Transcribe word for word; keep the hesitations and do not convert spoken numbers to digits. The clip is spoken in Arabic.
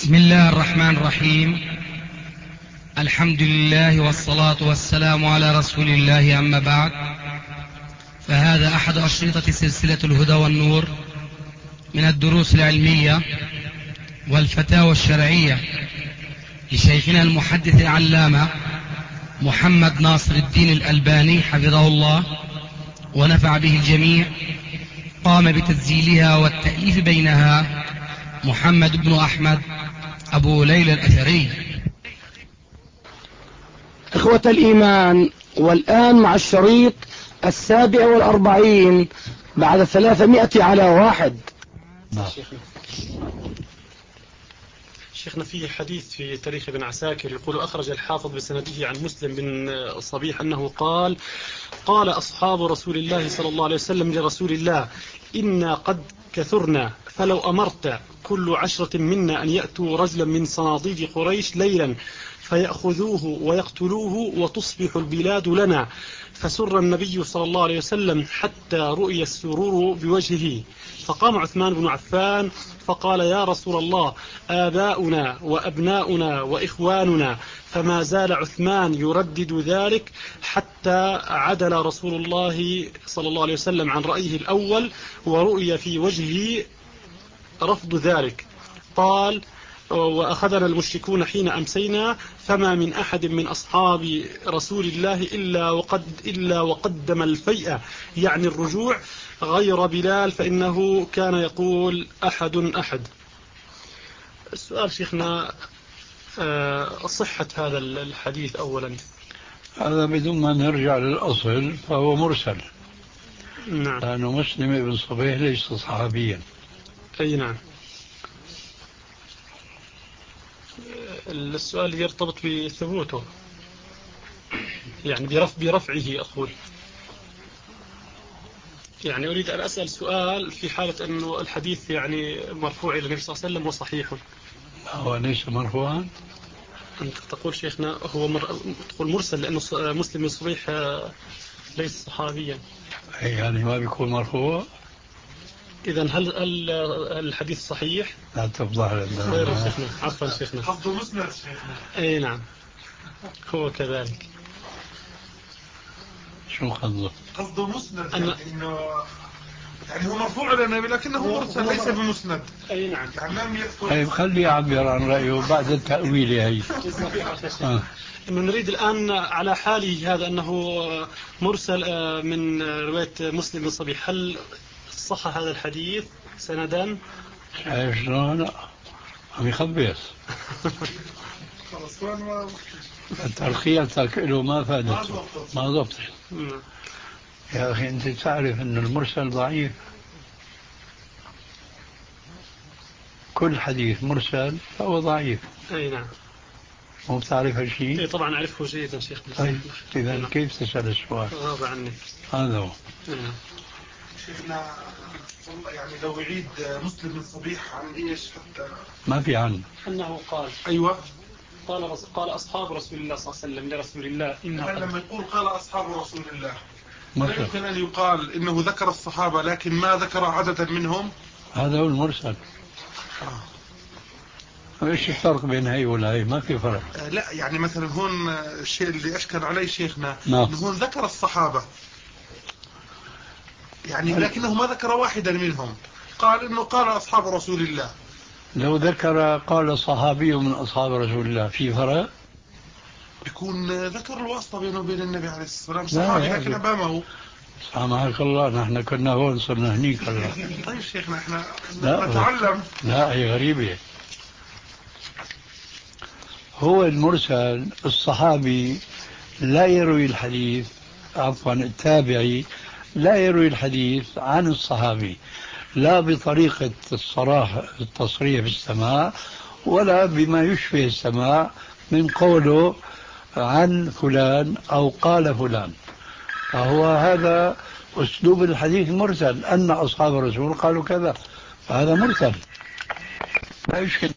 بسم الله الرحمن الرحيم. الحمد لله والصلاة والسلام على رسول الله، أما بعد، فهذا أحد أشرطة سلسلة الهدى والنور من الدروس العلمية والفتاوى الشرعية لشيخنا المحدث العلامة محمد ناصر الدين الألباني حفظه الله ونفع به الجميع. قام بتسجيلها والتأليف بينها محمد بن أحمد أبو ليلى الأثري. إخوة الإيمان، والآن مع الشريط السابع والأربعين بعد ثلاثمائة على واحد. شيخنا فيه حديث في تاريخ ابن عساكر يقول: أخرج الحافظ بسنده عن مسلم بن صبيح أنه قال: قال أصحاب رسول الله صلى الله عليه وسلم لرسول الله: إنا قد كثرنا، فلو أمرت كل عشرة منا أن يأتوا رجلا من صناديد قريش ليلا فيأخذوه ويقتلوه وتصبح البلاد لنا. فسر النبي صلى الله عليه وسلم حتى رؤي السرور بوجهه. فقام عثمان بن عفان فقال: يا رسول الله، آباؤنا وأبناؤنا وإخواننا. فما زال عثمان يردد ذلك حتى عدل رسول الله صلى الله عليه وسلم عن رأيه الأول، ورؤي في وجهه رفض ذلك. قال: وأخذنا المشركون حين أمسينا، فما من أحد من أصحاب رسول الله إلا وقد إلا وقدم الفيئة، يعني الرجوع، غير بلال فإنه كان يقول أحد أحد. السؤال شيخنا، صحة هذا الحديث أولا. هذا بدون ما نرجع للأصل فهو مرسل. نعم. لأنه مسلم بن صبيح ليس صحابيا. أي نعم. السؤال يرتبط بثبوته، يعني برف برفعه أقول. يعني أريد أن أسأل سؤال في حالة أنه الحديث يعني مرفوع إلى النبي صلى الله عليه وسلم وصحيح. هو ليس مرفوعا؟ أنت تقول شيخنا هو مر... تقول مرسل لأنه مسلم بن صبيح ليس صحابيا. يعني ما بيكون مرفوع؟ إذن هل هل الحديث صحيح؟ لا تفضح لنا. خير شيخنا، عفوا شيخنا. قصده مسند شيخنا. أي نعم، هو كذلك. شو قصده؟ قصده مسند، أنا... يعني إنه يعني هو مرفوع إلى النبي لكنه مرسل ليس بمسند. أي نعم. يعني لم يذكر. طيب خليه يعبر عن رأيه بعد التأويل. هي آه. نريد الآن على حاله هذا أنه مرسل من رواية مسلم بن صبيح، هل صح هذا الحديث سندا؟ شايف شلون؟ عم يخبص. ترخيصك له ما فادته، ما ضبط. يا أخي أنت تعرف أن المرسل ضعيف. كل حديث مرسل فهو ضعيف. أي نعم. مو بتعرف هالشيء؟ إيه طبعا أعرفه جيدا شيخ. طيب إذا كيف تسأل السؤال؟ غاب عني. هذا هو. شيخنا يعني لو يعيد مسلم بن صبيح عن ايش حتى ما في عنه. أنه قال. ايوه. قال رس... قال أصحاب رسول الله صلى الله عليه وسلم لرسول الله إنه لما يقول قال أصحاب رسول الله مرسل. يمكن أن يقال إنه ذكر الصحابة لكن ما ذكر عددا منهم. هذا هو المرسل. آه. ايش الفرق بين هي ولا هي؟ ما في فرق. آه لا يعني مثلا هون الشيء اللي أشكل عليه شيخنا نعم. إنه هون ذكر الصحابة يعني لكنه ما ذكر واحدا منهم. قال إنه قال أصحاب رسول الله. لو ذكر قال صحابي من أصحاب رسول الله في فرق؟ يكون ذكر الواسطة بينه وبين النبي عليه الصلاة والسلام صحابي لكن أمامه. سامحك الله، نحن كنا هون صرنا هنيك هلا. طيب شيخنا احنا لا نتعلم. لا هي غريبة. هو المرسل الصحابي لا يروي الحديث، عفوا التابعي لا يروي الحديث عن الصحابي، لا بطريقة الصراحة التصريح بالسماع ولا بما يشبه السماع من قوله عن فلان أو قال فلان. فهو هذا أسلوب الحديث المرسل، أن أصحاب الرسول قالوا كذا، فهذا مرسل لا يشكل.